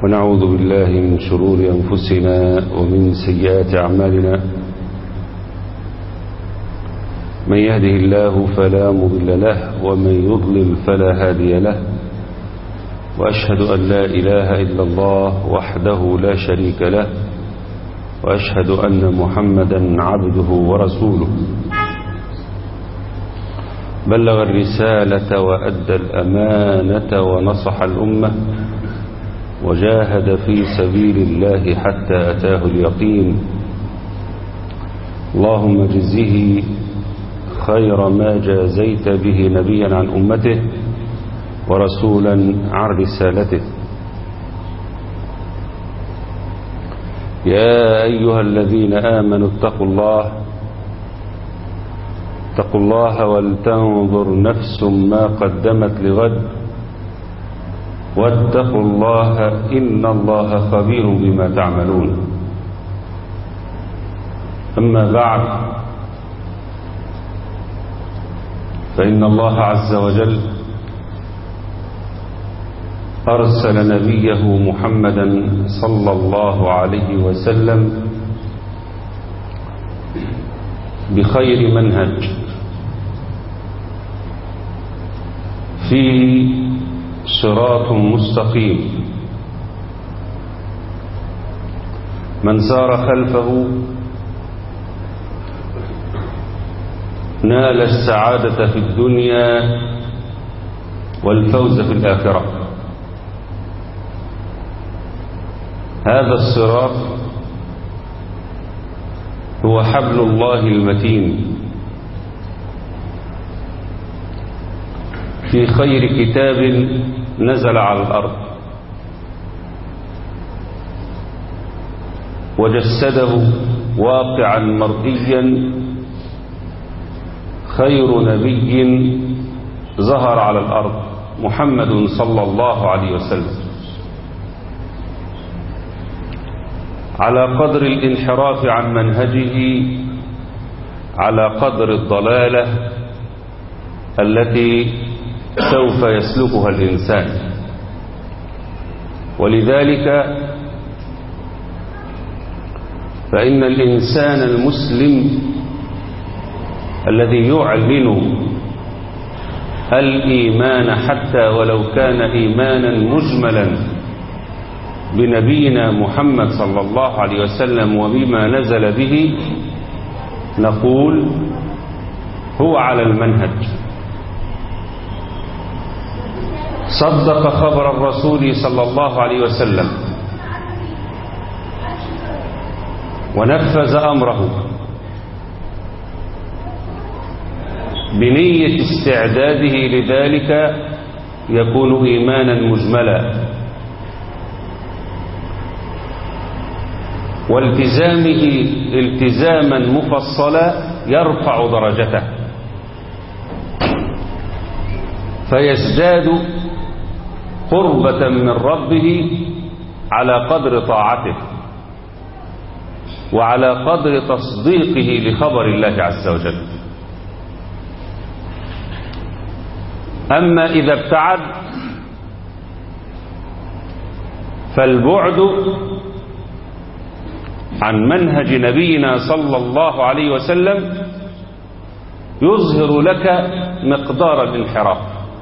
ونعوذ بالله من شرور أنفسنا ومن سيئات أعمالنا. من يهده الله فلا مضل له ومن يضلل فلا هادي له، وأشهد أن لا إله إلا الله وحده لا شريك له، وأشهد أن محمدا عبده ورسوله. بلغ الرسالة وأدى الأمانة ونصح الأمة، وجاهد في سبيل الله حتى أتاه اليقين. اللهم اجزه خير ما جازيت به نبيا عن أمته ورسولا عن رسالته. يا أيها الذين آمنوا اتقوا الله ولتنظر نفس ما قدمت لغد، واتقوا الله إن الله خبير بما تعملون. أما بعد، فإن الله عز وجل أرسل نبيه محمدا صلى الله عليه وسلم بخير منهج فيه صراط مستقيم، من سار خلفه نال السعادة في الدنيا والفوز في الآخرة. هذا الصراط هو حبل الله المتين في خير كتاب نزل على الأرض، وجسده واقعا مرئيا خير نبي ظهر على الأرض، محمد صلى الله عليه وسلم. على قدر الانحراف عن منهجه، على قدر الضلالة التي سوف يسلكها الإنسان. ولذلك فإن الإنسان المسلم الذي يعلن الإيمان حتى ولو كان إيمانا مجملا بنبينا محمد صلى الله عليه وسلم وبما نزل به، نقول هو على المنهج، صدق خبر الرسول صلى الله عليه وسلم ونفذ أمره بنية استعداده لذلك يكون إيمانا مجملا، والتزامه التزاما مفصلا يرفع درجته فيزداد قربة من ربه على قدر طاعته وعلى قدر تصديقه لخبر الله عز وجل. أما إذا ابتعد فالبعد عن منهج نبينا صلى الله عليه وسلم يظهر لك مقدار الانحراف،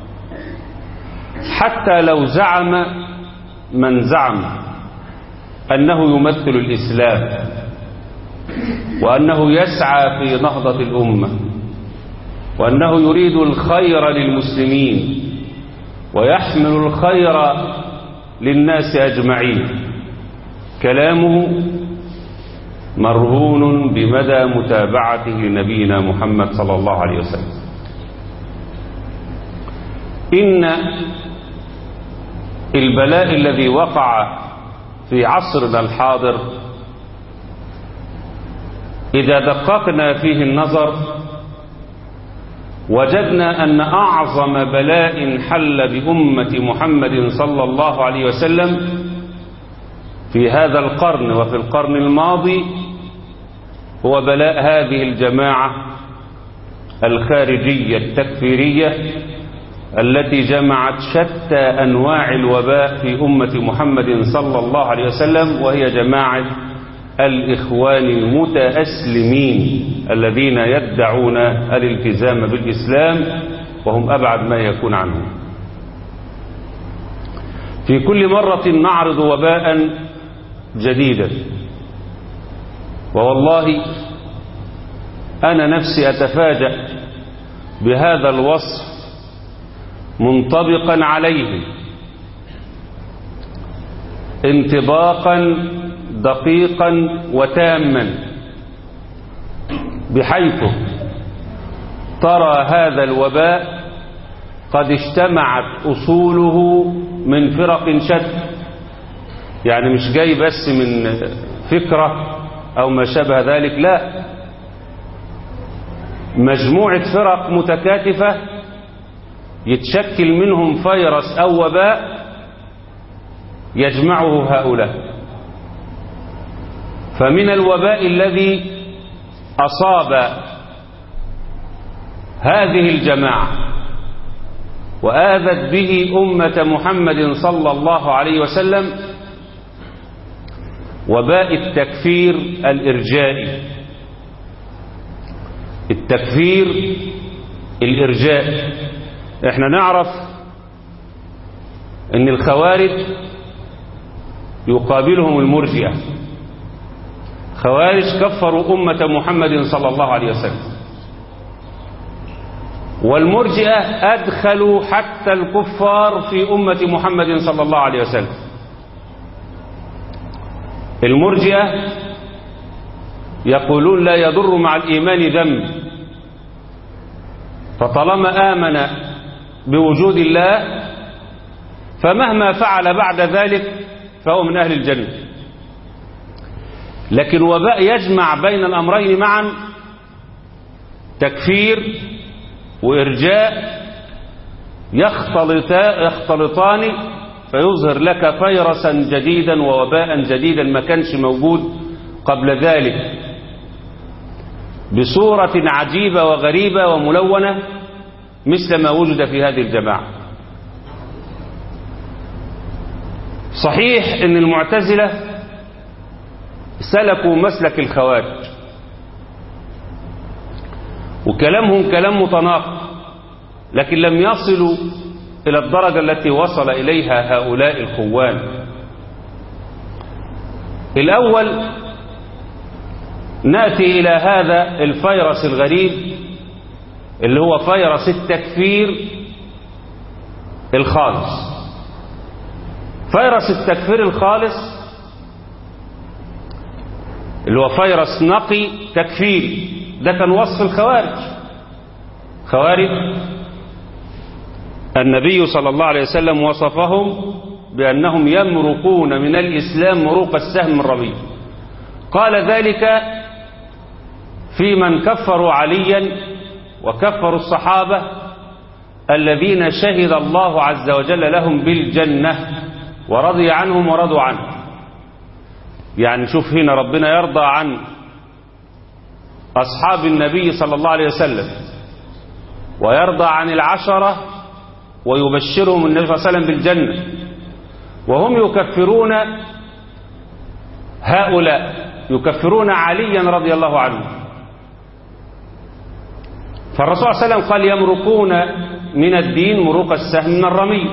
حتى لو زعم من زعم أنه يمثل الإسلام وأنه يسعى في نهضة الأمة وأنه يريد الخير للمسلمين ويحمل الخير للناس أجمعين، كلامه مرهون بمدى متابعته لنبينا محمد صلى الله عليه وسلم. إن البلاء الذي وقع في عصرنا الحاضر إذا دققنا فيه النظر وجدنا أن أعظم بلاء حل بأمة محمد صلى الله عليه وسلم في هذا القرن وفي القرن الماضي هو بلاء هذه الجماعة الخارجية التكفيرية التي جمعت شتى أنواع الوباء في أمة محمد صلى الله عليه وسلم، وهي جماعة الإخوان المتأسلمين الذين يدعون الالتزام بالإسلام وهم أبعد ما يكون عنه. في كل مرة نعرض وباء جديدا، ووالله أنا نفسي أتفاجأ بهذا الوصف منطبقا عليه انطباقا دقيقا وتاما، بحيث ترى هذا الوباء قد اجتمعت أصوله من فرق شتى، يعني مش جاي بس من فكرة أو ما شابه ذلك، لا، مجموعة فرق متكاتفة يتشكل منهم فيروس أو وباء يجمعه هؤلاء. فمن الوباء الذي أصاب هذه الجماعة وآذت به أمة محمد صلى الله عليه وسلم وباء التكفير الإرجائي. التكفير الإرجائي، احنا نعرف ان الخوارج يقابلهم المرجئة. خوارج كفروا أمة محمد صلى الله عليه وسلم، والمرجئة أدخلوا حتى الكفار في أمة محمد صلى الله عليه وسلم. المرجئة يقولون لا يضر مع الإيمان ذنب، فطالما آمن بوجود الله فمهما فعل بعد ذلك فهو من أهل الجنة. لكن وباء يجمع بين الأمرين معا، تكفير وإرجاء، يختلطان فيظهر لك فيروسا جديدا ووباء جديدا ما كانش موجود قبل ذلك، بصورة عجيبة وغريبة وملونة مثل ما وجد في هذه الجماعة. صحيح ان المعتزلة سلكوا مسلك الخوارج، وكلامهم كلام متناقض، لكن لم يصلوا إلى الدرجة التي وصل إليها هؤلاء الخوان. الأول نأتي إلى هذا الفيروس الغريب اللي هو فيروس التكفير الخالص. فيروس التكفير الخالص اللي هو فيروس نقي تكفيري، ده كان وصف الخوارج. خوارج النبي صلى الله عليه وسلم وصفهم بأنهم يمرقون من الإسلام مروق السهم الرمي. قال ذلك في من كفروا عليا وكفروا الصحابة الذين شهد الله عز وجل لهم بالجنة ورضي عنهم ورضوا عنه. يعني شوف هنا ربنا يرضى عن أصحاب النبي صلى الله عليه وسلم ويرضى عن العشرة ويبشرهم النبي صلى الله عليه وسلم بالجنة، وهم يكفرون هؤلاء، يكفرون عليا رضي الله عنه. فالرسول صلى الله عليه وسلم قال يمرقون من الدين مروق السهم من الرمي.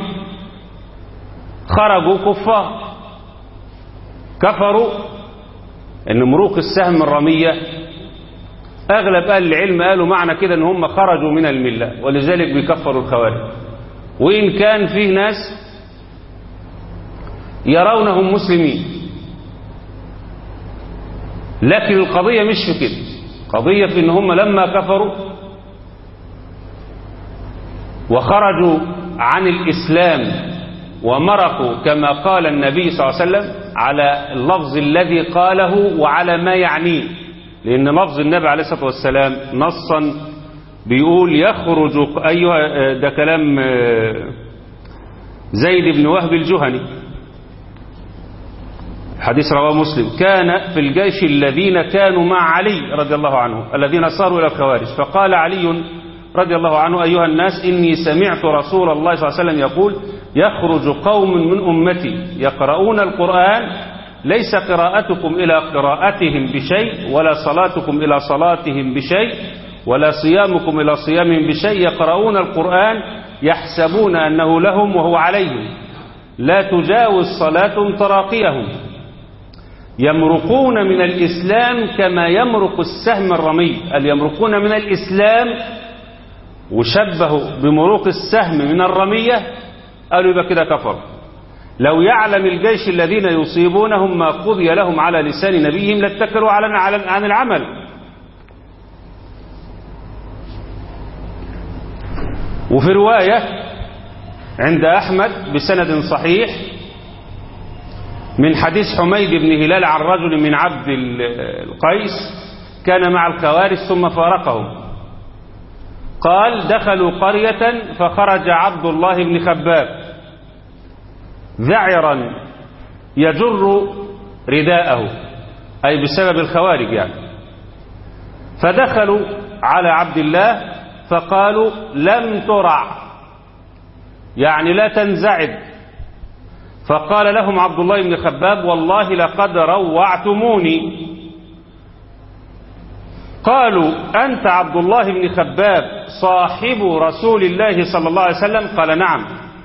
خرجوا كفار كفروا ان مروق السهم من الرمية، اغلب اهل العلم قالوا معنى كده ان هم خرجوا من الملة، ولذلك بيكفروا الخوارج. وإن كان فيه ناس يرونهم مسلمين، لكن القضية مش في كده، قضية في ان هم لما كفروا وخرجوا عن الإسلام ومرقوا كما قال النبي صلى الله عليه وسلم على اللفظ الذي قاله وعلى ما يعنيه، لأن لفظ النبي عليه الصلاة والسلام نصا بيقول يخرج أيها، ده كلام زيد بن وهب الجهني، حديث رواه مسلم، كان في الجيش الذين كانوا مع علي رضي الله عنه الذين صاروا إلى الخوارج، فقال علي رضي الله عنه: أيها الناس، إني سمعت رسول الله صلى الله عليه وسلم يقول: يخرج قوم من أمتي يقرؤون القرآن ليس قراءتكم إلى قراءتهم بشيء، ولا صلاتكم إلى صلاتهم بشيء، ولا صيامكم إلى صيامهم بشيء، يقرؤون القرآن يحسبون أنه لهم وهو عليهم، لا تجاوز صلاتهم تراقيهم، يمرقون من الإسلام كما يمرق السهم الرمي. يمرقون من الإسلام وشبهوا بمروق السهم من الرمية، قالوا يبقى كده كفر. لو يعلم الجيش الذين يصيبونهم ما قضي لهم على لسان نبيهم لاتكلوا عن العمل. وفي رواية عند أحمد بسند صحيح من حديث حميد بن هلال عن رجل من عبد القيس كان مع الخوارج ثم فارقهم، قال: دخلوا قرية فخرج عبد الله بن خباب ذعرا يجر رداءه، أي بسبب الخوارج يعني. فدخلوا على عبد الله فقالوا: لم ترع، يعني لا تنزعج. فقال لهم عبد الله بن خباب: والله لقد روعتموني. قالوا: أنت عبد الله بن خباب صاحب رسول الله صلى الله عليه وسلم؟ قال: نعم.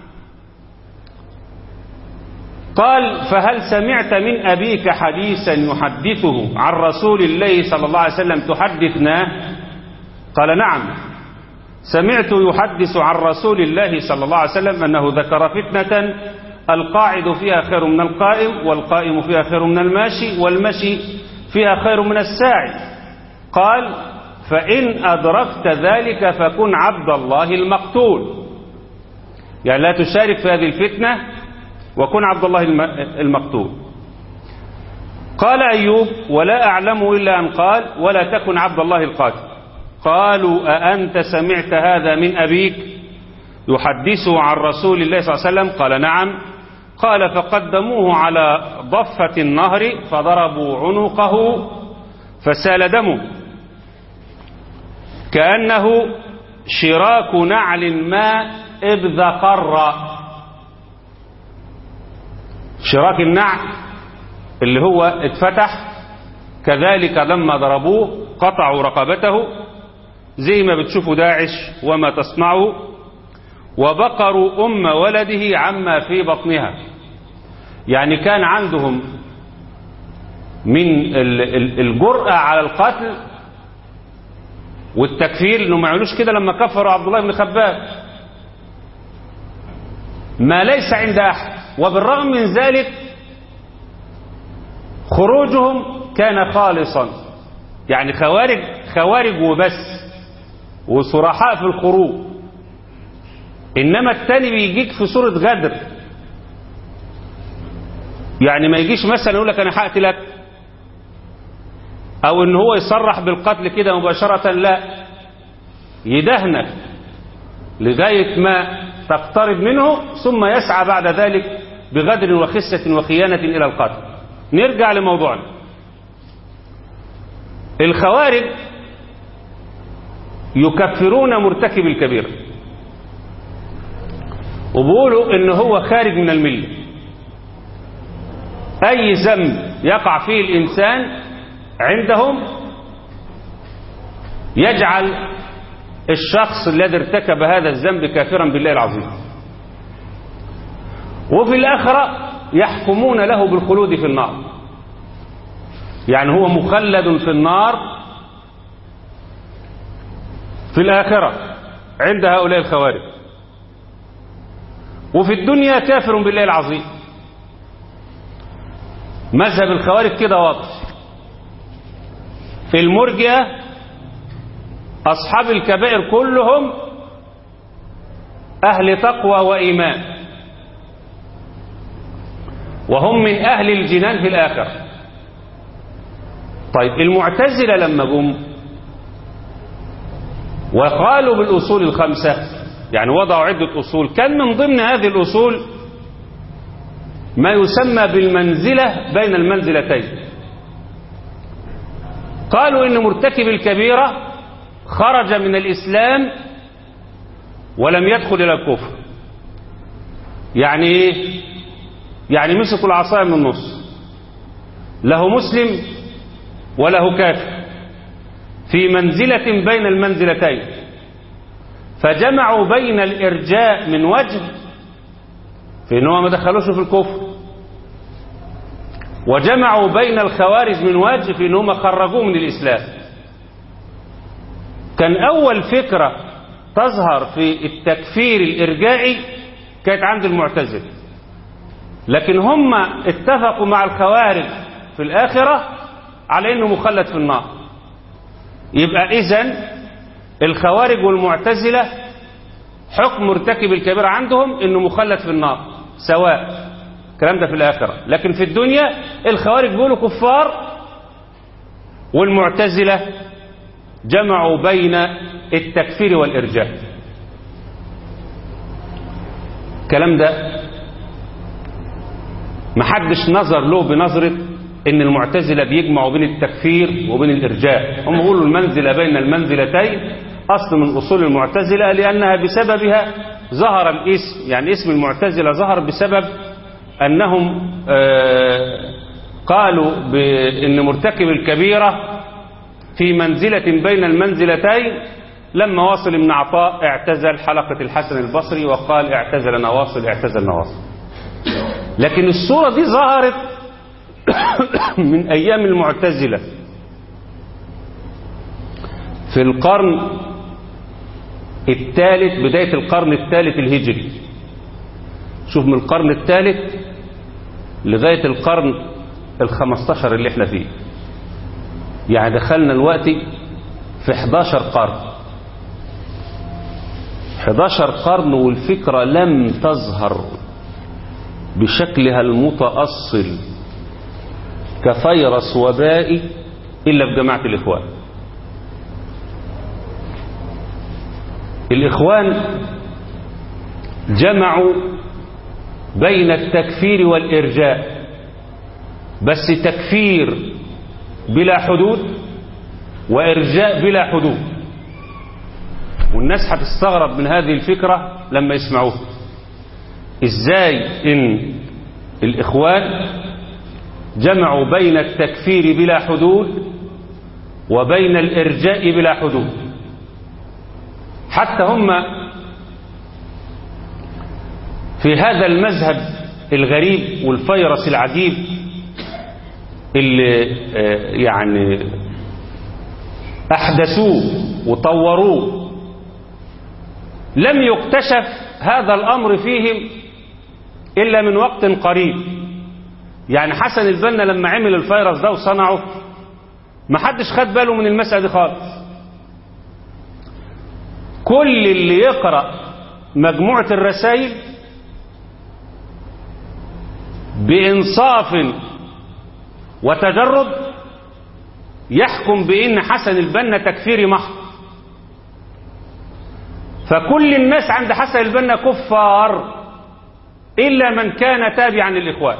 قال: فهل سمعت من أبيك حديثا يحدثه عن رسول الله صلى الله عليه وسلم تحدثناه؟ قال: نعم، سمعت يحدث عن رسول الله صلى الله عليه وسلم أنه ذكر فتنة القاعد فيها خير من القائم، والقائم فيها خير من الماشي، والمشي فيها خير من الساعي. قال: فإن أدركت ذلك فكن عبد الله المقتول، يعني لا تشارك في هذه الفتنة وكن عبد الله المقتول. قال أيوب: ولا أعلم إلا أن قال: ولا تكن عبد الله القاتل. قالوا: أأنت سمعت هذا من أبيك يحدثه عن رسول الله صلى الله عليه وسلم؟ قال: نعم. قال: فقدموه على ضفة النهر فضربوا عنقه فسال دمه كأنه شراك نعل ما إذ قر. شراك النعل اللي هو اتفتح، كذلك لما ضربوه قطعوا رقبته زي ما بتشوفوا داعش وما تصنعه، وبقروا أم ولده عما في بطنها. يعني كان عندهم من الجرأة على القتل والتكفير انه ما يعملوش كده لما كفروا عبد الله بن خباب، ما ليس عند أحد. وبالرغم من ذلك خروجهم كان خالصا، يعني خوارج وبس، وصرحاء في الخروج. إنما التاني بيجيك في صورة غدر، يعني ما يجيش مثلا يقول لك أنا هقتلك، أو إن هو يصرح بالقتل كده مباشرة، لا، يدهنك لغاية ما تقترب منه ثم يسعى بعد ذلك بغدر وخسة وخيانة إلى القتل. نرجع لموضوعنا. الخوارج يكفرون مرتكب الكبيرة وبيقولوا إن هو خارج من الملة. أي ذنب يقع فيه الإنسان عندهم يجعل الشخص الذي ارتكب هذا الذنب كافرا بالله العظيم، وفي الآخرة يحكمون له بالخلود في النار، يعني هو مخلد في النار في الآخرة عند هؤلاء الخوارج، وفي الدنيا كافر بالله العظيم. مذهب الخوارج كده واضح. في المرجئة أصحاب الكبائر كلهم أهل تقوى وإيمان، وهم من أهل الجنان في الآخرة. طيب المعتزلة لما جم وقالوا بالأصول الخمسة، يعني وضعوا عدة أصول، كان من ضمن هذه الأصول ما يسمى بالمنزلة بين المنزلتين. قالوا إن مرتكب الكبيرة خرج من الإسلام ولم يدخل إلى الكفر. يعني إيه؟ يعني مسكوا العصاية من النص، له مسلم وله كافر في منزلة بين المنزلتين، فجمعوا بين الإرجاء من وجه في أنه ما دخلوش في الكفر، وجمعوا بين الخوارج من وجه في أنهم خرجوه من الإسلام. كان أول فكرة تظهر في التكفير الإرجائي كانت عند المعتزلة، لكن هم اتفقوا مع الخوارج في الآخرة على أنه مخلد في النار. يبقى إذن الخوارج والمعتزلة حكم مرتكب الكبيرة عندهم أنه مخلد في النار سواء. الكلام ده في الآخرة، لكن في الدنيا الخوارج بيقولوا كفار، والمعتزلة جمعوا بين التكفير والإرجاء. الكلام ده محدش نظر له بنظرة ان المعتزلة بيجمعوا بين التكفير وبين الإرجاء. هم يقولوا المنزلة بين المنزلتين أصل من أصول المعتزلة، لأنها بسببها ظهر الاسم، يعني اسم المعتزلة ظهر بسبب أنهم قالوا بأن مرتكب الكبيرة في منزلة بين المنزلتين. لما واصل ابن عطاء اعتزل حلقة الحسن البصري وقال اعتزل نواصل اعتزل نواصل. لكن الصورة دي ظهرت من أيام المعتزلة في القرن الثالث، بداية القرن الثالث الهجري. شوف، من القرن الثالث لغاية القرن ال15 اللي احنا فيه، يعني دخلنا الوقت في 11 قرن. 11 قرن والفكرة لم تظهر بشكلها المتأصل كفيروس وبائي إلا في جماعة الإخوان. الإخوان جمعوا بين التكفير والإرجاء، بس تكفير بلا حدود وإرجاء بلا حدود. والناس هتستغرب من هذه الفكرة لما يسمعوها. إزاي إن الإخوان جمعوا بين التكفير بلا حدود وبين الإرجاء بلا حدود؟ حتى هم في هذا المذهب الغريب والفيروس العجيب اللي يعني أحدثوه وطوروه، لم يكتشف هذا الأمر فيهم إلا من وقت قريب. يعني حسن البنا لما عمل الفيروس ده وصنعه ما حدش خد باله من المسألة دي خالص. كل اللي يقرأ مجموعة الرسائل بإنصاف وتجرد يحكم بأن حسن البنا تكفيري محض. فكل الناس عند حسن البنا كفار إلا من كان تابعا للإخوان.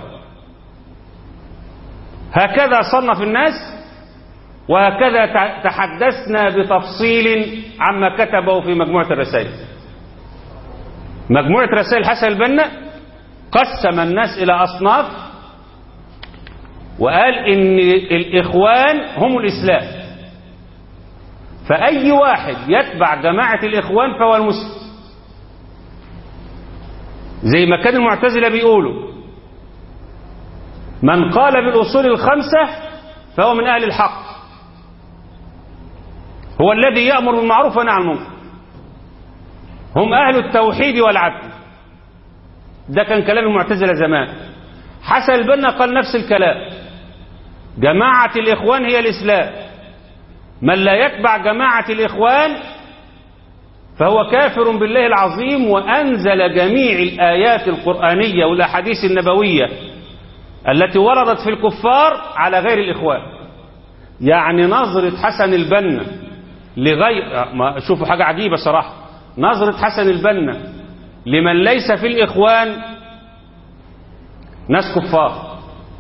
هكذا صنف الناس، وهكذا تحدثنا بتفصيل عما كتبه في مجموعة الرسائل. مجموعة رسائل حسن البنا قسم الناس إلى أصناف، وقال إن الإخوان هم الإسلام، فأي واحد يتبع جماعة الإخوان فهو المسلم. زي ما كان المعتزلة بيقولوا من قال بالأصول الخمسة فهو من أهل الحق، هو الذي يأمر بالمعروف وينهى عن المنكر، هم أهل التوحيد والعدل. ده كان كلام المعتزلة زمان. حسن البنا قال نفس الكلام، جماعة الإخوان هي الإسلام، من لا يتبع جماعة الإخوان فهو كافر بالله العظيم، وأنزل جميع الآيات القرآنية والأحاديث النبوية التي وردت في الكفار على غير الإخوان. يعني نظرة حسن البنا لغير، شوفوا حاجة عجيبة صراحة، نظرة حسن البنا لمن ليس في الإخوان ناس كفار.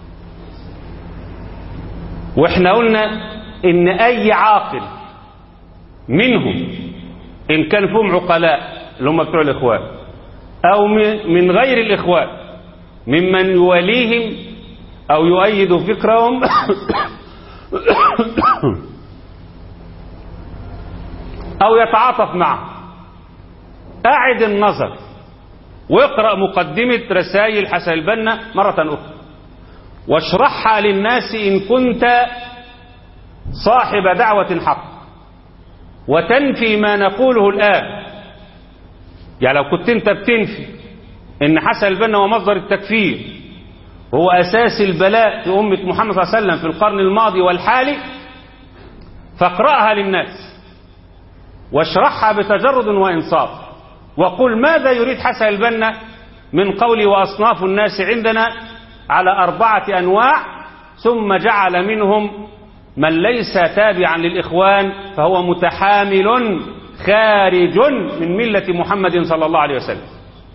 واحنا قلنا ان اي عاقل منهم ان كان فيهم عقلاء اللي هم بتوع الإخوان أو من غير الإخوان ممن يواليهم أو يؤيد فكرهم أو يتعاطف معه، أعد النظر واقرأ مقدمة رسائل حسن البنا مرة أخرى واشرحها للناس إن كنت صاحب دعوة حق، وتنفي ما نقوله الآن. يعني لو كنت انت بتنفي ان حسن البنا هو مصدر التكفير وهو أساس البلاء في أمة محمد صلى الله عليه وسلم في القرن الماضي والحالي، فاقرأها للناس واشرحها بتجرد وإنصاف، وقل ماذا يريد حسن البنا من قول وأصناف الناس عندنا على 4 أنواع، ثم جعل منهم من ليس تابعا للإخوان فهو متحامل خارج من ملة محمد صلى الله عليه وسلم.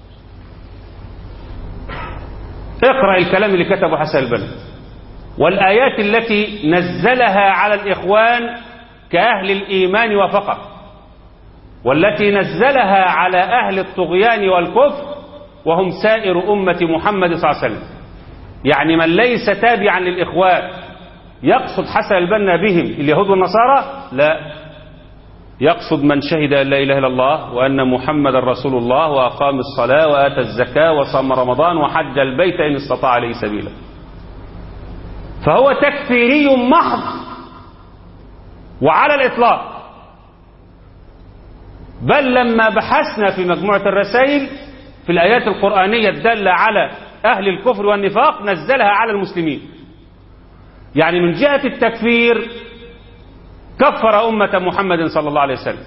اقرأ الكلام اللي كتبه حسن البنا والآيات التي نزلها على الإخوان كأهل الإيمان وفقط، والتي نزلها على أهل الطغيان والكفر وهم سائر أمة محمد صلى الله عليه وسلم. يعني من ليس تابعا للإخوان يقصد حسن البنا بهم اليهود والنصارى؟ لا، يقصد من شهد أن لا إله إلا الله وأن محمد رسول الله وأقام الصلاة وآتى الزكاة وصام رمضان وحج البيت إن استطاع إليه سبيلا. فهو تكفيري محض وعلى الإطلاق. بل لما بحثنا في مجموعة الرسائل في الآيات القرآنية الدالة على أهل الكفر والنفاق نزلها على المسلمين. يعني من جهة التكفير كفر أمة محمد صلى الله عليه وسلم،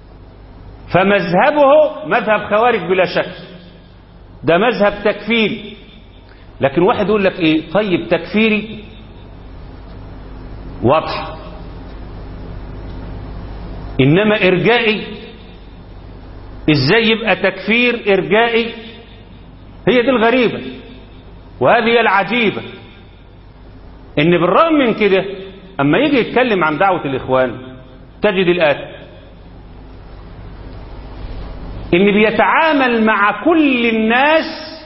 فمذهبه مذهب خوارج بلا شك، ده مذهب تكفيري. لكن واحد يقول لك ايه؟ طيب تكفيري واضح، انما ارجائي ازاي يبقى تكفير ارجائي؟ هي دي الغريبة وهذه العجيبة، ان بالرغم من كده اما يجي يتكلم عن دعوة الاخوان تجد الآتي: ان بيتعامل مع كل الناس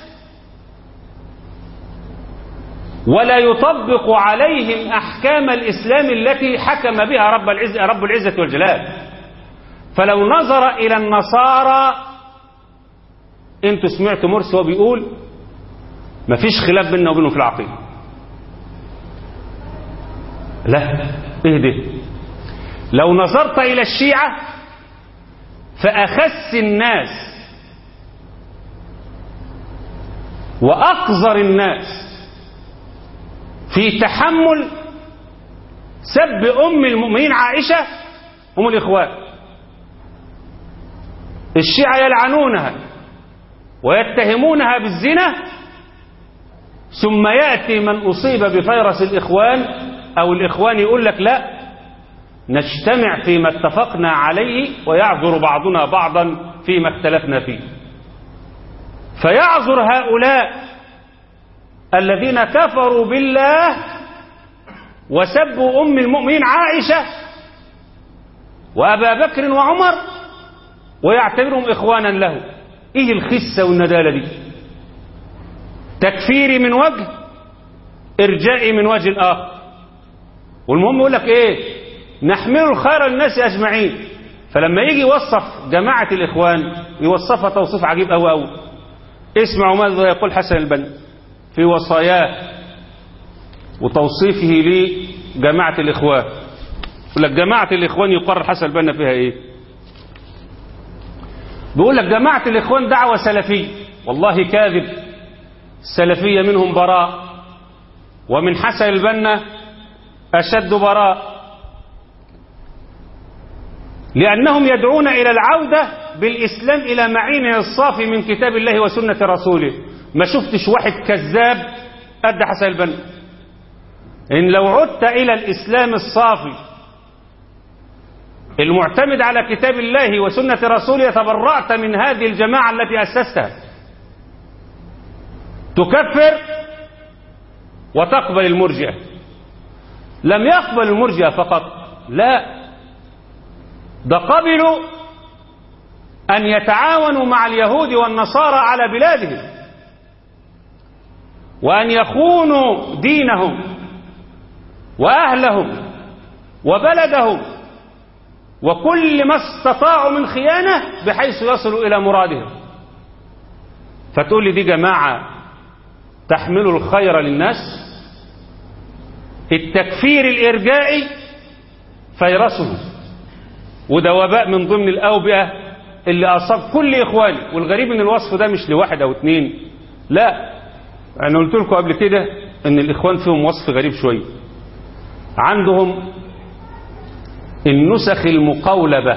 ولا يطبق عليهم احكام الاسلام التي حكم بها رب العزة والجلال. فلو نظر الى النصارى، انتوا سمعتوا مرسي وهو بيقول مفيش خلاف بيننا وبينهم في العقيدة. لا، ايه ده؟ لو نظرت الى الشيعة فاخس الناس واقذر الناس في تحمل سب ام المؤمنين عائشة هم الاخوان. الشيعة يلعنونها ويتهمونها بالزنا، ثم يأتي من أصيب بفيروس الإخوان أو الإخوان يقول لك لا، نجتمع فيما اتفقنا عليه ويعذر بعضنا بعضا فيما اختلفنا فيه. فيعذر هؤلاء الذين كفروا بالله وسبوا أم المؤمنين عائشة وأبا بكر وعمر ويعتبرهم إخوانا له. إيه الخسة والندالة دي؟ تكفيري من وجه، إرجائي من وجه آخر. والمهم يقول لك إيه؟ نحمل الخير للناس أجمعين. فلما يجي يوصف جماعة الإخوان يوصفها توصيف عجيب أوي أوي. اسمعوا ماذا يقول حسن البنا في وصاياه وتوصيفه لجماعة الإخوان. يقول لك جماعة الإخوان يقرر حسن البنا فيها إيه؟ بيقول لك جماعة الإخوان دعوة سلفية. والله كاذب، السلفية منهم براء، ومن حسن البنا أشد براء، لأنهم يدعون إلى العودة بالإسلام إلى معينه الصافي من كتاب الله وسنة رسوله. ما شفتش واحد كذاب قد حسن البنا. إن لو عدت إلى الإسلام الصافي المعتمد على كتاب الله وسنة رسوله تبرأت من هذه الجماعة التي أسستها. تكفر وتقبل المرجئة. لم يقبل المرجئة فقط، لا، ده قبلوا أن يتعاونوا مع اليهود والنصارى على بلادهم، وأن يخونوا دينهم وأهلهم وبلدهم وكل ما استطاعوا من خيانة بحيث يصلوا إلى مرادهم. فتقول لي دي جماعة تحمل الخير للناس؟ التكفير الإرجائي فيرسه، وده وباء من ضمن الأوبئة اللي أصاب كل إخواني. والغريب إن الوصف ده مش لواحد أو اتنين، لا، أنا قلت لكم قبل كده إن الإخوان فيهم وصف غريب شوية. عندهم النسخ المقولبة،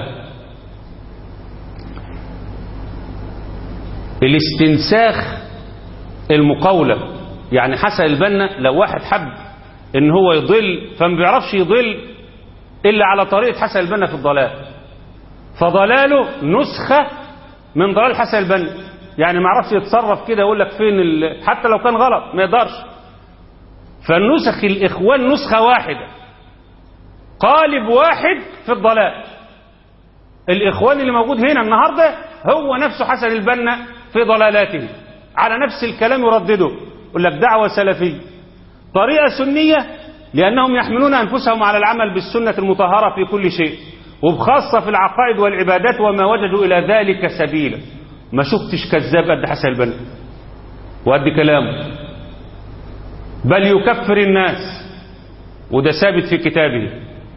الاستنساخ المقولب. يعني حسن البنا لو واحد حب ان هو يضل فما بيعرفش يضل الا على طريقة حسن البنا في الضلال، فضلاله نسخة من ضلال حسن البنا. يعني ما يعرفش يتصرف كده يقول لك فين حتى لو كان غلط ما يقدرش. فالنسخ الإخوان نسخة واحدة، قالب واحد في الضلال. الإخوان اللي موجود هنا النهاردة هو نفسه حسن البنا في ضلالاته، على نفس الكلام يردده، يقول لك دعوة سلفية، طريقة سنية، لأنهم يحملون أنفسهم على العمل بالسنة المطهرة في كل شيء، وبخاصة في العقائد والعبادات، وما وجدوا إلى ذلك سبيلا. ما شفتش كذاب قد حسن البنا وقد كلامه، بل يكفر الناس، وده ثابت في كتابه،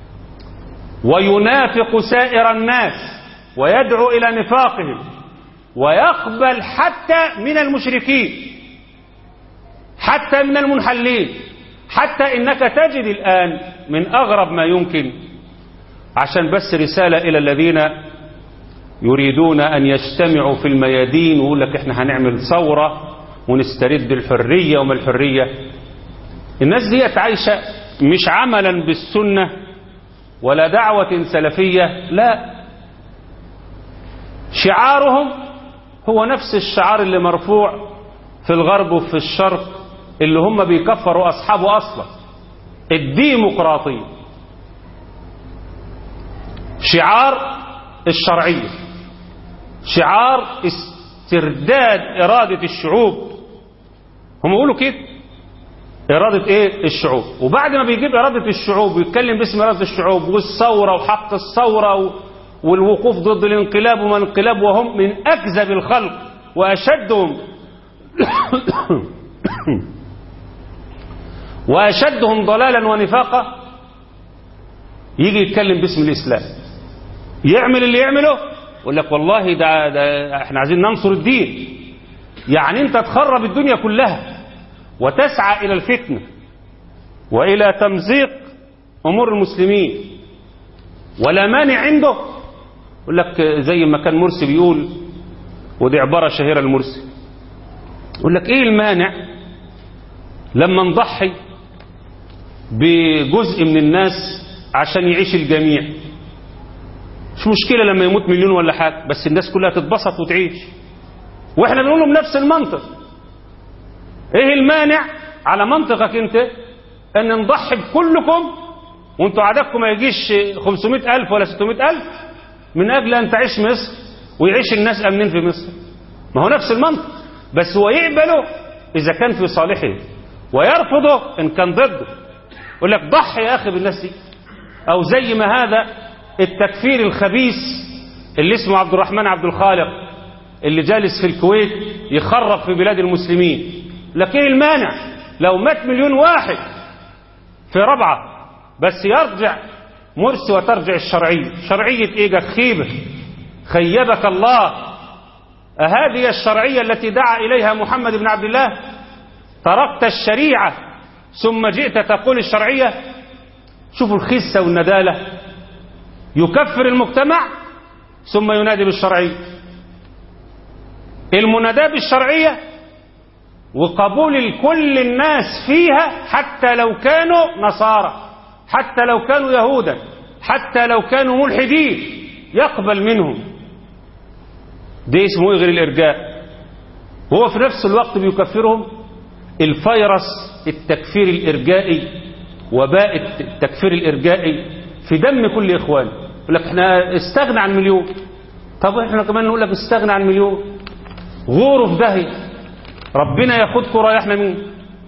وينافق سائر الناس ويدعو إلى نفاقهم، ويقبل حتى من المشركين، حتى من المنحلين، حتى إنك تجد الآن من أغرب ما يمكن، عشان بس رسالة إلى الذين يريدون أن يجتمعوا في الميادين ويقول لك إحنا هنعمل ثورة ونسترد الحرية وما الحرية. الناس دي عايشة مش عملا بالسنة ولا دعوة سلفية، لا، شعارهم هو نفس الشعار اللي مرفوع في الغرب وفي الشرق اللي هم بيكفروا أصحابه أصلا، الديمقراطية، شعار الشرعية، شعار استرداد إرادة الشعوب. هم يقولوا كده، إرادة إيه؟ الشعوب. وبعد ما بيجيب إرادة الشعوب ويتكلم باسم إرادة الشعوب والثورة وحق الثورة والوقوف ضد الانقلاب وما الانقلاب، وهم من أكذب الخلق وأشدهم ضلالا ونفاقا، يجي يتكلم باسم الإسلام، يعمل اللي يعمله، يقول لك والله ده احنا عايزين ننصر الدين. يعني انت تخرب الدنيا كلها وتسعى إلى الفتنة وإلى تمزيق أمور المسلمين، ولا مانع عنده. يقول لك زي ما كان مرسي بيقول، ودي عبارة شهيرة المرسي، يقول لك ايه المانع لما نضحي بجزء من الناس عشان يعيش الجميع؟ مش مشكلة لما يموت مليون ولا حاجة، بس الناس كلها تتبسط وتعيش. واحنا بنقول لهم نفس المنطق. ايه المانع على منطقك انت ان نضحي بكلكم وانتوا عددكم ما يجيش 500,000 ولا 600,000 من اجل ان تعيش مصر ويعيش الناس امنين في مصر؟ ما هو نفس المنطق، بس هو يقبله اذا كان في صالحه ويرفضه ان كان ضده. يقول لك ضحي يا اخي بالناس دي. او زي ما هذا التكفير الخبيث اللي اسمه عبد الرحمن عبد الخالق اللي جالس في الكويت يخرب في بلاد المسلمين. لكن المانع لو مات مليون واحد في ربعة بس يرجع مرسي وترجع الشرعية؟ شرعية ايه؟ خيبة، خيبك الله. أهذه الشرعية التي دعا إليها محمد بن عبد الله؟ تركت الشريعة ثم جئت تقول الشرعية. شوفوا الخسة والندالة، يكفر المجتمع ثم ينادي بالشرعية. المناداة بالشرعية وقبول كل الناس فيها، حتى لو كانوا نصارى، حتى لو كانوا يهودا، حتى لو كانوا ملحدين، يقبل منهم. ده اسمه غير الإرجاء. وهو في نفس الوقت بيكفرهم. الفيروس التكفير الإرجائي، وباء التكفير الإرجائي في دم كل إخوان. يقول لك احنا استغنى عن مليون، طب احنا كمان نقول لك استغنى عن مليون، غوره في داهية، ربنا ياخدكم رايحنا مين؟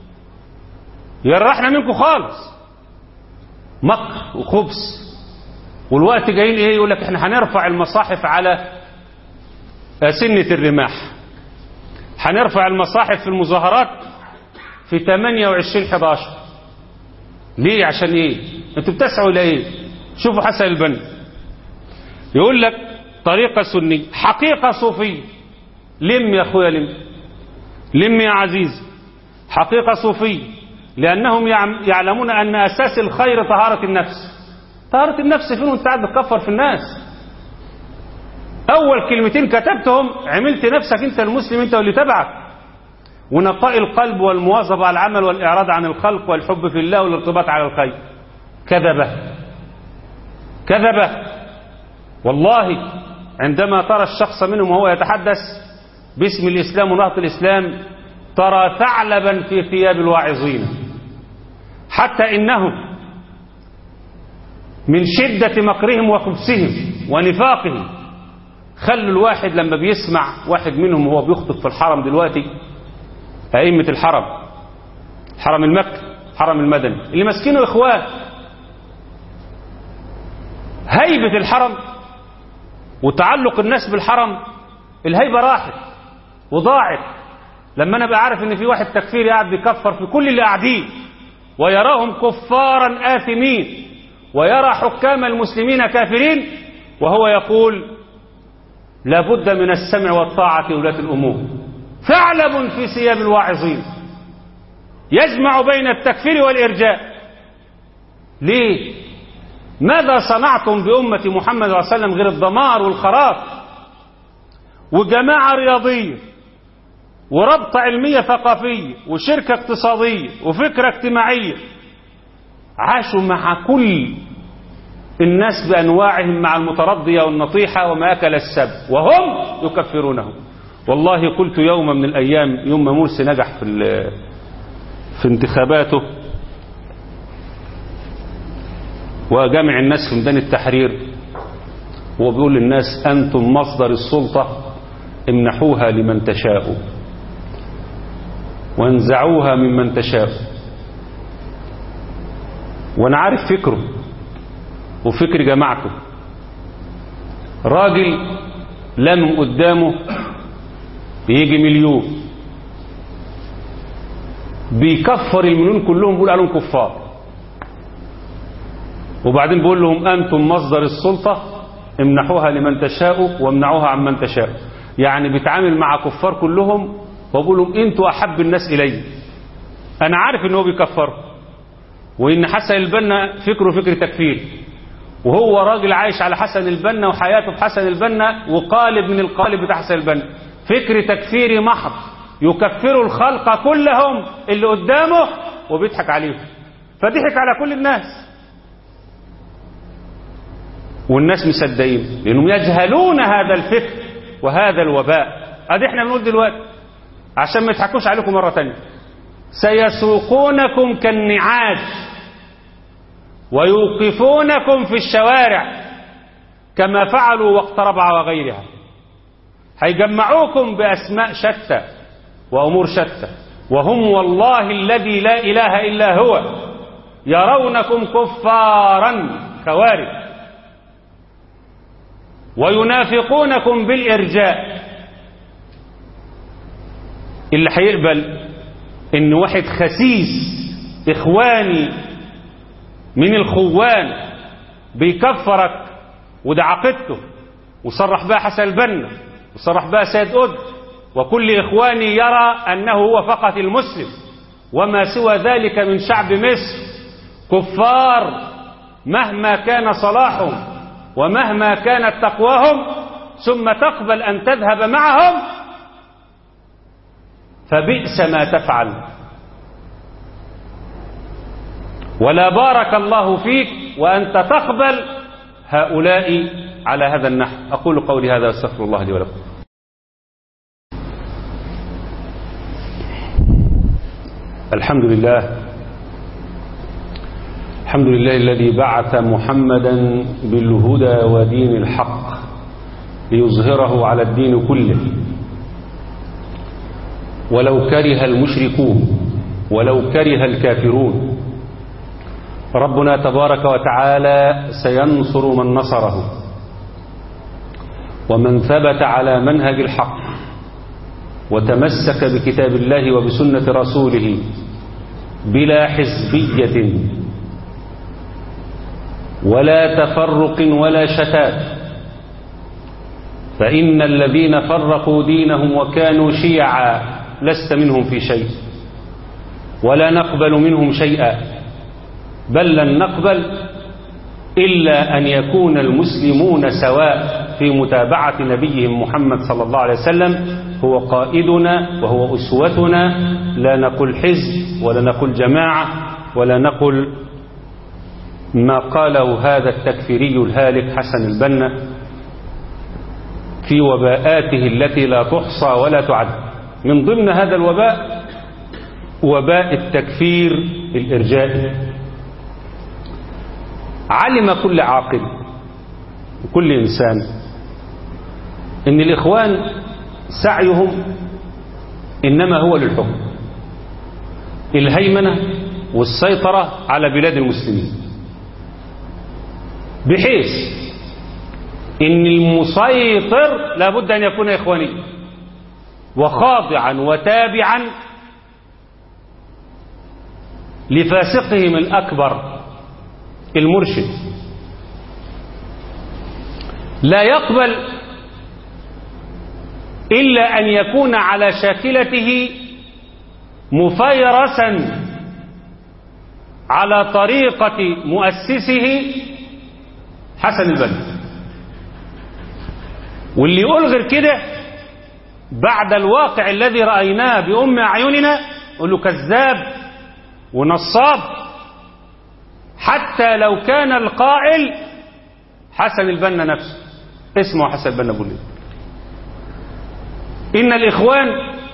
يرحنا منكم خالص، مكر وخبث. والوقت جايين ايه؟ يقول لك احنا هنرفع المصاحف على سنة الرماح، هنرفع المصاحف في المظاهرات في 28/11. ليه؟ عشان ايه؟ انتوا بتسعوا الى ايه؟ شوفوا حسن البنا يقول لك طريقة سنية، حقيقة صوفية. لم يا اخويا، لم يا عزيز، حقيقة صوفية، لأنهم يعلمون أن أساس الخير طهارة النفس. طهارة النفس فين وانت قاعد بتكفر في الناس؟ أول كلمتين كتبتهم عملت نفسك أنت المسلم أنت واللي تبعك. ونقاء القلب والمواظبة على العمل والإعراض عن الخلق والحب في الله والارتباط على الخير. كذبة والله. عندما ترى الشخص منهم وهو يتحدث باسم الإسلام ونهضة الإسلام ترى ثعلبا في ثياب الواعظين، حتى إنهم من شدة مكرهم وخبثهم ونفاقهم خلوا الواحد لما بيسمع واحد منهم وهو بيخطب في الحرم دلوقتي، أئمة الحرم، حرم المكي، حرم المدني، اللي ماسكينه إخوان، هيبة الحرم وتعلق الناس بالحرم، الهيبة راحت وضاعت لما أنا بقى عارف إن في واحد تكفير قاعد بيكفر في كل اللي قاعدين ويراهم كفارا آثمين، ويرى حكام المسلمين كافرين، وهو يقول لابد من السمع والطاعة لولاة الأمور. ثعلب في ثياب الواعظين يجمع بين التكفير والإرجاء. ليه؟ ماذا صنعتم بأمة محمد صلى الله عليه وسلم غير الدمار والخراب وجماعة رياضية وربطة علمية ثقافية وشركة اقتصادية وفكرة اجتماعية، عاشوا مع كل الناس بأنواعهم مع المترضية والنطيحة وما أكل السب وهم يكفرونه. والله قلت يوم من الأيام، يوم ما مرسي نجح في انتخاباته وجمع الناس في ميدان التحرير، وهو بيقول للناس أنتم مصدر السلطة، امنحوها لمن تشاءوا وانزعوها ممن تشاءوا. وانا عارف فكره وفكر جماعته. راجل لم قدامه بيجي مليون، بيكفر المليون كلهم، بيقول عليهم كفار، وبعدين بيقول لهم أنتم مصدر السلطة امنحوها لمن تشاءوا وامنعوها عن من تشاء. يعني بيتعامل مع كفار كلهم وبقول لهم انتوا أحب الناس إلي. أنا عارف إن هو بيكفر وإن حسن البنا فكره فكر تكفير، وهو راجل عايش على حسن البنا وحياته في حسن البنا وقالب من القالب بتاع حسن البنا، فكر تكفيري محض يكفر الخلق كلهم اللي قدامه وبيضحك عليهم، فضحك على كل الناس والناس مصدقين لأنهم يجهلون هذا الفكر وهذا الوباء. ادي احنا بنقول دلوقتي عشان ما يضحكوش عليكم مرة تانية، سيسوقونكم كالنعاج ويوقفونكم في الشوارع كما فعلوا وقت ربع وغيرها. هيجمعوكم بأسماء شتى وأمور شتى، وهم والله الذي لا إله إلا هو يرونكم كفارا خوارج، وينافقونكم بالإرجاء. اللي هيقبل إن واحد خسيس إخواني من الخوان بيكفرك، وده عقيدته وصرح بها حسن البنا وصرح بها سيد قطب، وكل إخواني يرى أنه هو فقط المسلم وما سوى ذلك من شعب مصر كفار مهما كان صلاحهم ومهما كانت تقواهم، ثم تقبل أن تذهب معهم، فبئس ما تفعل ولا بارك الله فيك وأنت تقبل هؤلاء على هذا النحو. أقول قولي هذا واستغفر الله لي ولكم. الحمد لله، الحمد لله الذي بعث محمدا بالهدى ودين الحق ليظهره على الدين كله ولو كره المشركون ولو كره الكافرون. ربنا تبارك وتعالى سينصر من نصره ومن ثبت على منهج الحق وتمسك بكتاب الله وبسنة رسوله بلا حزبية ولا تفرق ولا شتات. فإن الذين فرقوا دينهم وكانوا شيعا لست منهم في شيء ولا نقبل منهم شيئا، بل لن نقبل إلا أن يكون المسلمون سواء في متابعة نبيهم محمد صلى الله عليه وسلم، هو قائدنا وهو أسوتنا، لا نقول حزب ولا نقول جماعة ولا نقول ما قاله هذا التكفيري الهالك حسن البنا في وباءاته التي لا تحصى ولا تعد. من ضمن هذا الوباء وباء التكفير الإرجائي. علم كل عاقل وكل إنسان إن الإخوان سعيهم إنما هو للحكم، الهيمنة والسيطرة على بلاد المسلمين، بحيث إن المسيطر لابد أن يكون إخواني وخاضعا وتابعا لفاسقهم الأكبر المرشد، لا يقبل إلا أن يكون على شاكلته مفيرسا على طريقة مؤسسه حسن البنا. واللي يقول غير كده بعد الواقع الذي رأيناه بأم أعيننا يقول له كذاب ونصاب، حتى لو كان القائل حسن البنا نفسه، اسمه حسن البنا بولي. إن الإخوان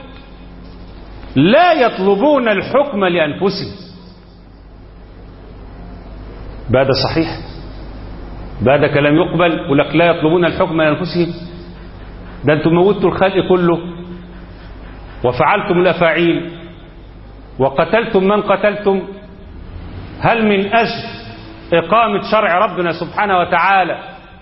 لا يطلبون الحكم لأنفسهم. بعد صحيح، بعد كلام يقبل، ولك لا يطلبون الحكم لأنفسهم. ده أنتم موتوا الخلق كله وفعلتم الأفاعيل وقتلتم من قتلتم. هل من أجل إقامة شرع ربنا سبحانه وتعالى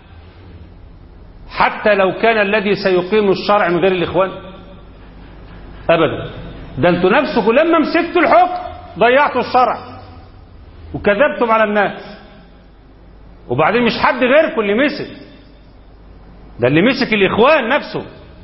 حتى لو كان الذي سيقيم الشرع من غير الإخوان؟ أبدا. ده أنتم نفسكم لما مسكتوا الحكم ضيعتوا الشرع وكذبتم على الناس. وبعدين مش حد غيركم اللي مسك، ده اللي مسك الإخوان نفسه.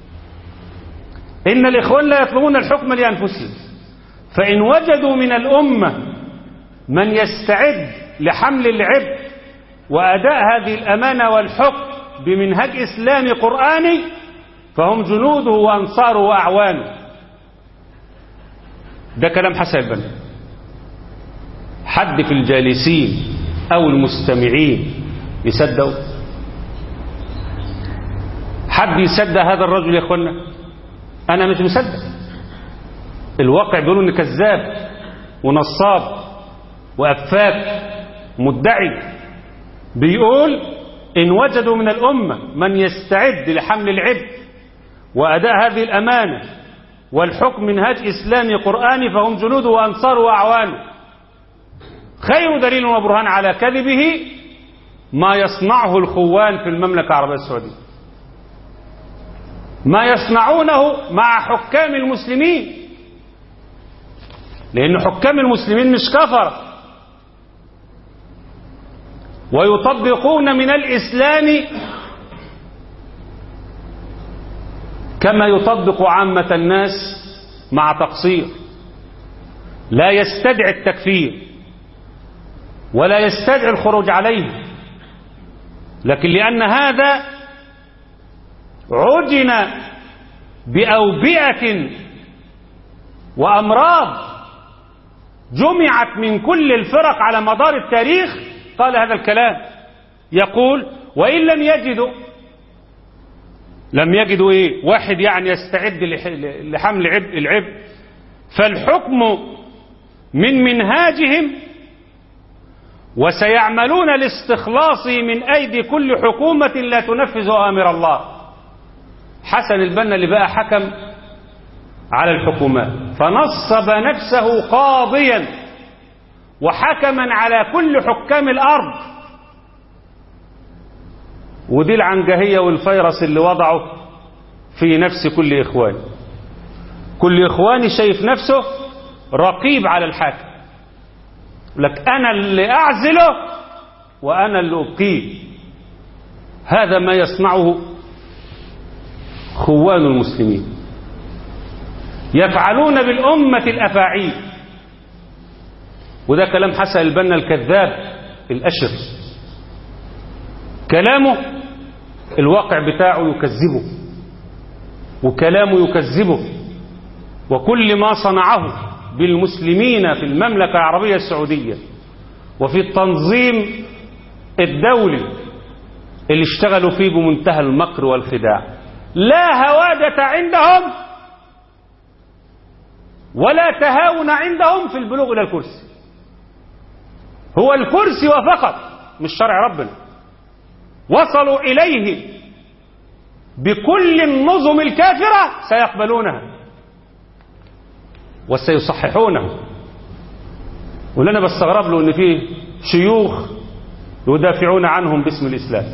إن الإخوان لا يطلبون الحكم لأنفسهم، فإن وجدوا من الأمة من يستعد لحمل العبء وأداء هذه الأمانة والحكم بمنهج إسلامي قرآني فهم جنوده وأنصاره وأعوانه. ده كلام حسن البنا. حد في الجالسين أو المستمعين يصدقوا؟ حد يصدق هذا الرجل يا اخوانا؟ أنا مش مصدق. الواقع بيقولوا إن كذاب ونصاب وأفاك مدعي. بيقول إن وجدوا من الأمة من يستعد لحمل العبء وأداء هذه الأمانة والحكم منهاج إسلامي قرآني فهم جنوده وأنصاره وأعوانه. خير دليل وبرهان على كذبه ما يصنعه الخوان في المملكة العربية السعودية، ما يصنعونه مع حكام المسلمين، لأن حكام المسلمين مش كفر ويطبقون من الإسلام كما يطبق عامة الناس مع تقصير. لا يستدعي التكفير ولا يستدعي الخروج عليه، لكن لأن هذا عجن بأوبئة وأمراض جمعت من كل الفرق على مدار التاريخ قال هذا الكلام. يقول وإن لم يجدوا إيه؟ واحد يعني يستعد لحمل العبء فالحكم من منهاجهم وسيعملون لاستخلاصه من أيدي كل حكومة لا تنفذ أوامر الله. حسن البنا اللي بقى حكم على الحكومات، فنصب نفسه قاضيا وحكما على كل حكام الأرض. ودي العنجهية والفيروس اللي وضعه في نفس كل إخوان. كل إخواني شايف نفسه رقيب على الحاكم، لك أنا اللي أعزله وأنا اللي أبقيه. هذا ما يصنعه خوان المسلمين، يفعلون بالأمة الأفاعيل. وده كلام حسن البنا الكذاب الأشر، كلامه الواقع بتاعه يكذبه، وكلامه يكذبه. وكل ما صنعه بالمسلمين في المملكة العربية السعودية وفي التنظيم الدولي اللي اشتغلوا فيه بمنتهى المكر والخداع، لا هوادة عندهم ولا تهاون عندهم في البلوغ إلى الكرسي. هو الكرسي وفقط، مش شرع ربنا. وصلوا إليه بكل النظم الكافرة سيقبلونها وسيصححونه. واللي أنا بستغرب له إن فيه شيوخ يدافعون عنهم باسم الإسلام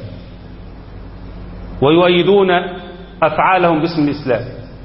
ويؤيدون أفعالهم باسم الإسلام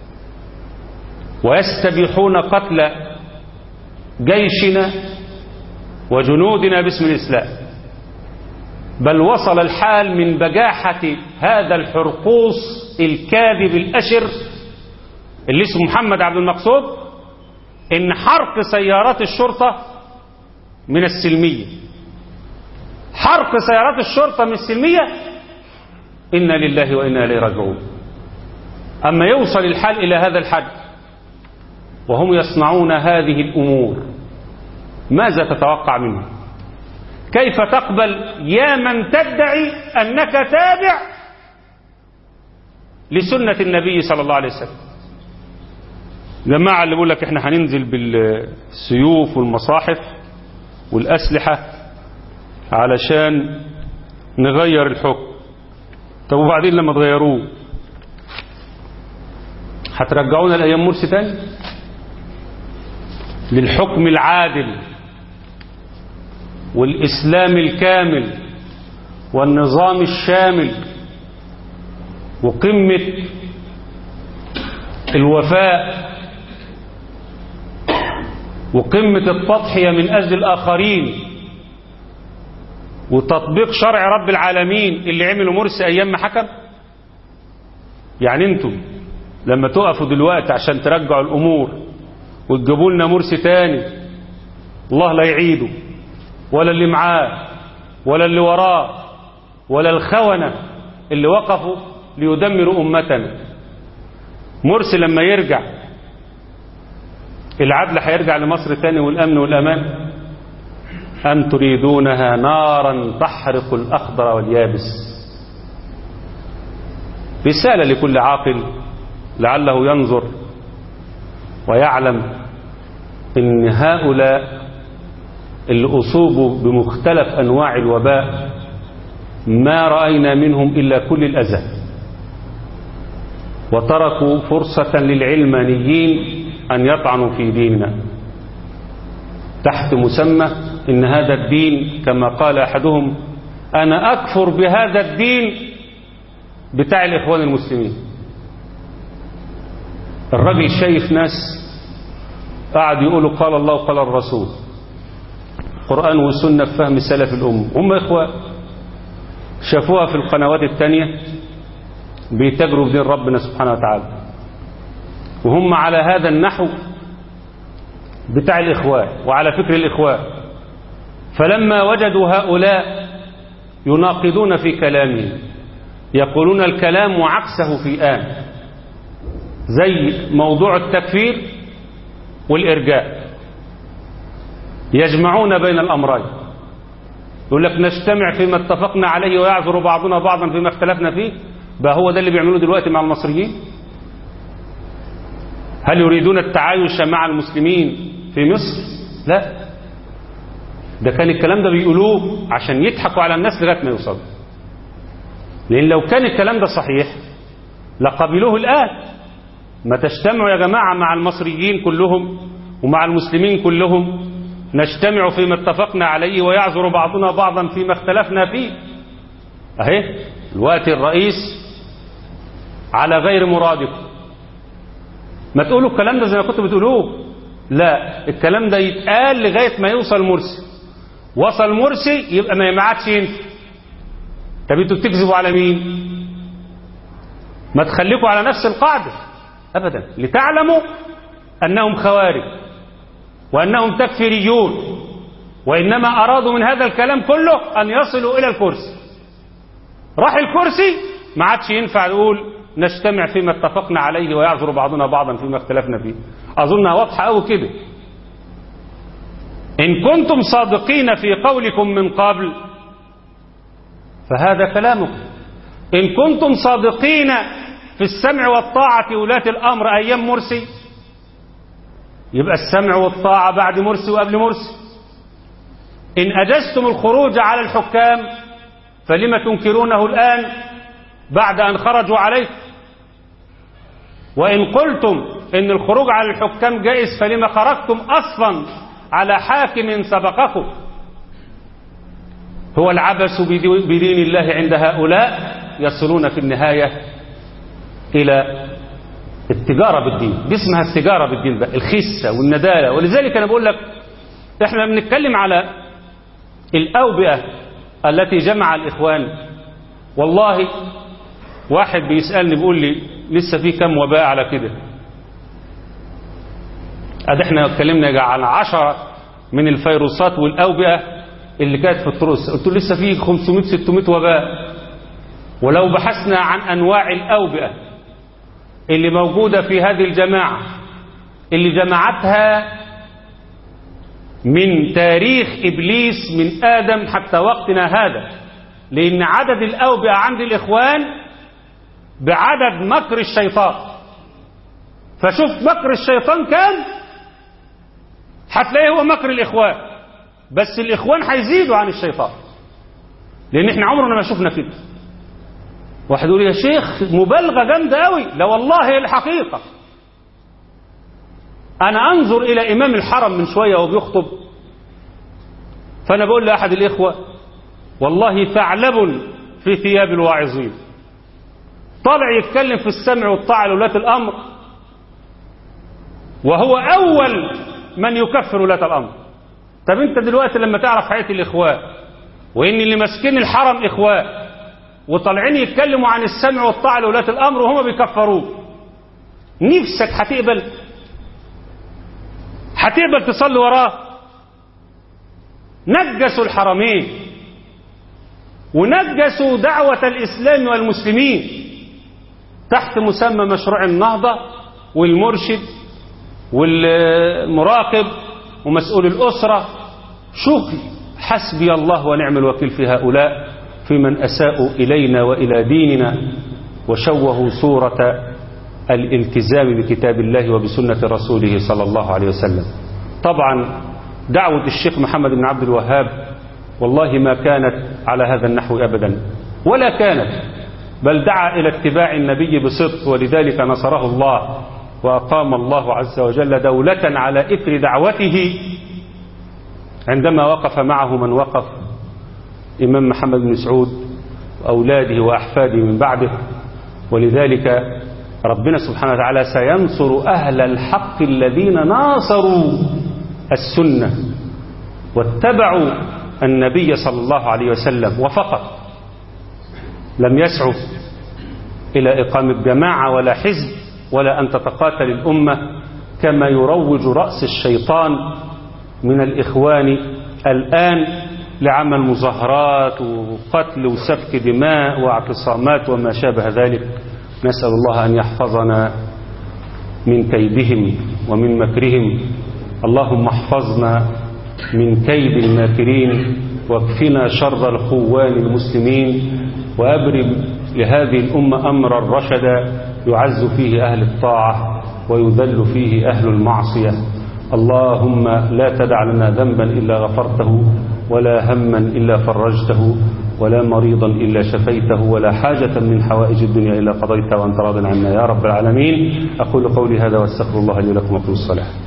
ويستبيحون قتل جيشنا وجنودنا باسم الإسلام. بل وصل الحال من بجاحة هذا الحرقوس الكاذب الأشر اللي اسمه محمد عبد المقصود إن حرق سيارات الشرطة من السلمية، حرق سيارات الشرطة من السلمية، إنا لله وإنا إليه راجعون. أما يوصل الحال إلى هذا الحد وهم يصنعون هذه الأمور، ماذا تتوقع منهم؟ كيف تقبل يا من تدعي أنك تابع لسنة النبي صلى الله عليه وسلم؟ جماعة اللي بيقول لك احنا هننزل بالسيوف والمصاحف والأسلحة علشان نغير الحكم. طب وبعدين لما تغيروه هترجعونا لأيام مرسي تاني للحكم العادل والإسلام الكامل والنظام الشامل وقمة الوفاء وقمة التضحية من أجل الآخرين وتطبيق شرع رب العالمين اللي عملوا مرسي أيام ما حكم؟ يعني انتم لما تقفوا دلوقتي عشان ترجعوا الأمور وتجيبوا لنا مرسي تاني، الله لا يعيده ولا اللي معاه ولا اللي وراه ولا الخونة اللي وقفوا ليدمروا أمتنا. مرسي لما يرجع العدل هيرجع لمصر تاني والأمن والأمان؟ أم تريدونها نارا تحرق الأخضر واليابس؟ رسالة لكل عاقل لعله ينظر ويعلم إن هؤلاء اللي أصوبوا بمختلف أنواع الوباء ما رأينا منهم إلا كل الأذى، وتركوا فرصة للعلمانيين أن يطعنوا في ديننا تحت مسمى إن هذا الدين، كما قال أحدهم أنا أكفر بهذا الدين بتاع الإخوان المسلمين. الراجل شايف ناس قاعد يقولوا قال الله وقال الرسول، قرآن والسنة في فهم سلف الأمة، هم إخوة شافوها في القنوات التانية بيتجروا بدين ربنا سبحانه وتعالى، وهم على هذا النحو بتاع الإخوان وعلى فكر الإخوان. فلما وجدوا هؤلاء يناقضون في كلامهم يقولون الكلام وعكسه في آن، زي موضوع التكفير والإرجاء، يجمعون بين الأمرين. يقول لك نجتمع فيما اتفقنا عليه ويعذر بعضنا بعضا فيما اختلفنا فيه. بقى هو ده اللي بيعملوه دلوقتي مع المصريين؟ هل يريدون التعايش مع المسلمين في مصر؟ لا، ده كان الكلام ده بيقولوه عشان يضحكوا على الناس لغاية ما يوصلوا. لأن لو كان الكلام ده صحيح لقبلوه الآن. ما تجتمعوا يا جماعة مع المصريين كلهم ومع المسلمين كلهم، نجتمع فيما اتفقنا عليه ويعذر بعضنا بعضا فيما اختلفنا فيه. اهي الوقت الرئيس على غير مرادكم، ما تقولوا الكلام ده زي ما كنتوا بتقولوه، لا، الكلام ده يتقال لغاية ما يوصل مرسي. وصل مرسي يبقى ما عادش ينفع. طب انتوا بتكذبوا على مين؟ ما تخليكوا على نفس القاعدة أبدا، لتعلموا أنهم خوارج وأنهم تكفيريون، وإنما أرادوا من هذا الكلام كله أن يصلوا إلى الكرسي. راح الكرسي ما عادش ينفع نقول نجتمع فيما اتفقنا عليه ويعذر بعضنا بعضا فيما اختلفنا فيه. أظنها واضحة أوي كده. إن كنتم صادقين في قولكم من قبل فهذا كلامكم، إن كنتم صادقين في السمع والطاعة ولاة الأمر أيام مرسي يبقى السمع والطاعة بعد مرسي وقبل مرسي. إن أجزتم الخروج على الحكام فلما تنكرونه الآن بعد أن خرجوا عليكم؟ وإن قلتم إن الخروج على الحكام جائز فلما خرجتم أصلا على حاكم سبقكم؟ هو العبث بدين الله عند هؤلاء يصلون في النهاية إلى التجارة بالدين. دي اسمها التجارة بالدين بقى، الخسة والندالة. ولذلك أنا بقول لك احنا بنتكلم على الأوبئة التي جمع الإخوان. والله واحد بيسألني بيقول لي لسه في كم وباء على كده؟ احنا اتكلمنا على 10 من الفيروسات والأوبئة اللي كانت في التروس، قلت له لسه في 500-600 وباء. ولو بحثنا عن أنواع الأوبئة اللي موجودة في هذه الجماعة اللي جمعتها من تاريخ إبليس من آدم حتى وقتنا هذا، لأن عدد الأوبئة عند الإخوان بعدد مكر الشيطان. فشوف مكر الشيطان كام هتلاقيه هو مكر الإخوان، بس الإخوان هيزيدوا عن الشيطان، لأن احنا عمرنا ما شفنا كده. واحد يقول يا شيخ مبالغة جامدة قوي. لا والله هي الحقيقة. أنا أنظر إلى إمام الحرم من شوية وهو بيخطب، فأنا بقول لأحد الإخوة والله ثعلب في ثياب الواعظين، طالع يتكلم في السمع والطاعة لولاة الأمر وهو أول من يكفر ولاة الأمر. طب أنت دلوقتي لما تعرف حياة الإخوان وإن اللي ماسكين الحرم إخوان وطالعين يتكلموا عن السمع والطاعة لولاة الأمر وهم بيكفروه، نفسك هتقبل تصلي وراه؟ نجسوا الحرمين ونجسوا دعوة الإسلام والمسلمين تحت مسمى مشروع النهضة والمرشد والمراقب ومسؤول الأسرة. شوف حسبي الله ونعم الوكيل في هؤلاء، في من أساءوا إلينا وإلى ديننا وشوهوا صورة الالتزام بكتاب الله وبسنة رسوله صلى الله عليه وسلم. طبعا دعوة الشيخ محمد بن عبد الوهاب والله ما كانت على هذا النحو أبدا ولا كانت، بل دعا إلى اتباع النبي بصدق، ولذلك نصره الله وأقام الله عز وجل دولة على إثر دعوته عندما وقف معه من وقف، إمام محمد بن سعود وأولاده وأحفاده من بعده. ولذلك ربنا سبحانه وتعالى سينصر أهل الحق الذين ناصروا السنة واتبعوا النبي صلى الله عليه وسلم وفقط، لم يسعوا إلى إقامة جماعة ولا حزب ولا أن تتقاتل الأمة كما يروج رأس الشيطان من الإخوان الآن لعمل مظاهرات وقتل وسفك دماء واعتصامات وما شابه ذلك. نسأل الله أن يحفظنا من كيدهم ومن مكرهم. اللهم احفظنا من كيد الماكرين واكفنا شر الخوان المسلمين، وأبرم لهذه الأمة أمرا رشدا يعز فيه أهل الطاعة ويذل فيه أهل المعصية. اللهم لا تدع لنا ذنبا إلا غفرته ولا هما إلا فرجته ولا مريضا إلا شفيته ولا حاجة من حوائج الدنيا إلا قضيتها وأنت راض عنا يا رب العالمين. أقول قولي هذا واستغفر الله لي ولكم وقم الصلاة.